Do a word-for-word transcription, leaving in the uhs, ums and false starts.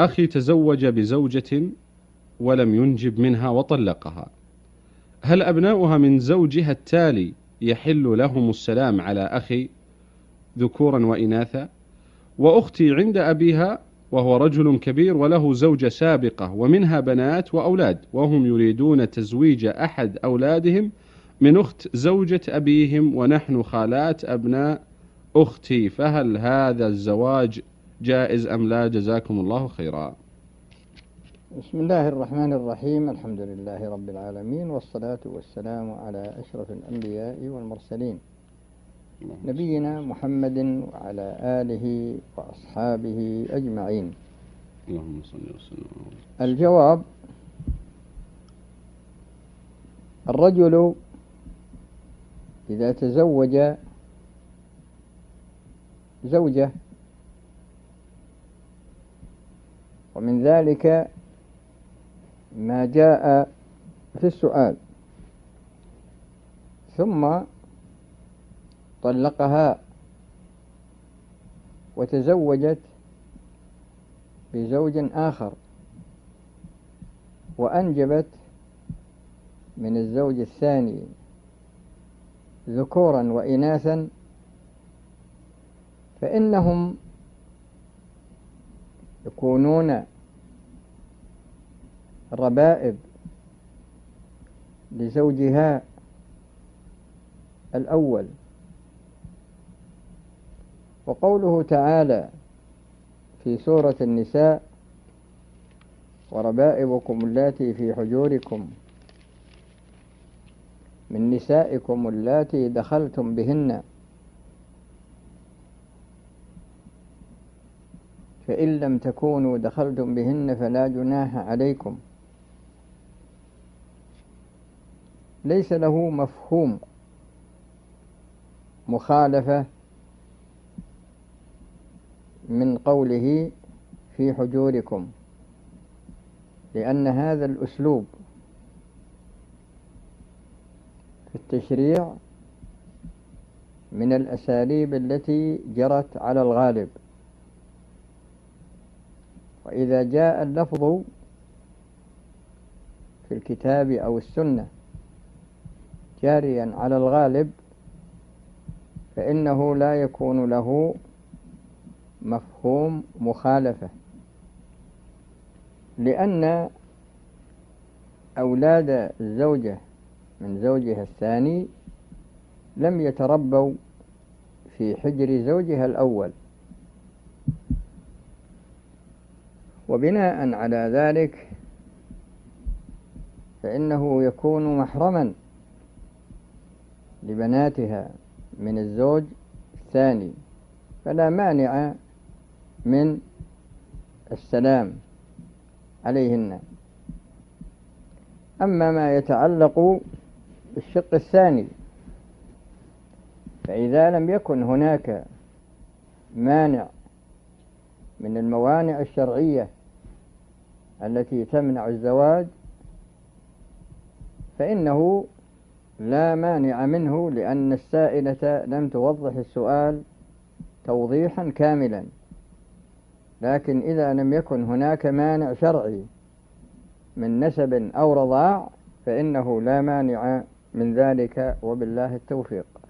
أخي تزوج بزوجة ولم ينجب منها وطلقها، هل أبناؤها من زوجها التالي يحل لهم السلام على أخي ذكورا وإناثا؟ وأختي عند أبيها وهو رجل كبير وله زوجة سابقة ومنها بنات وأولاد، وهم يريدون تزويج أحد أولادهم من أخت زوجة أبيهم ونحن خالات أبناء أختي، فهل هذا الزواج جائز أم لا؟ جزاكم الله خيرا. بسم الله الرحمن الرحيم، الحمد لله رب العالمين، والصلاة والسلام على أشرف الأنبياء والمرسلين نبينا محمد وعلى آله وأصحابه أجمعين. اللهم صل وسلم. الجواب: الرجل إذا تزوج زوجة، ومن ذلك ما جاء في السؤال، ثم طلقها وتزوجت بزوج آخر وأنجبت من الزوج الثاني ذكورا وإناثا، فإنهم يكونون ربائب لزوجها الأول. وقوله تعالى في سورة النساء: وربائبكم اللاتي في حجوركم من نسائكم اللاتي دخلتم بهن فإن لم تكونوا دخلتم بهن فلا جناح عليكم، ليس له مفهوم مخالفة من قوله في حجوركم، لأن هذا الأسلوب في التشريع من الأساليب التي جرت على الغالب. وإذا جاء اللفظ في الكتاب أو السنة جاريا على الغالب فإنه لا يكون له مفهوم مخالفة، لأن أولاد الزوجة من زوجها الثاني لم يتربوا في حجر زوجها الأول، وبناء على ذلك فإنه يكون محرما لبناتها من الزوج الثاني، فلا مانع من السلام عليهن. أما ما يتعلق بالشق الثاني، فإذا لم يكن هناك مانع من الموانع الشرعية التي تمنع الزواج فإنه لا مانع منه، لأن السائلة لم توضح السؤال توضيحا كاملا. لكن إذا لم يكن هناك مانع شرعي من نسب أو رضاع فإنه لا مانع من ذلك، وبالله التوفيق.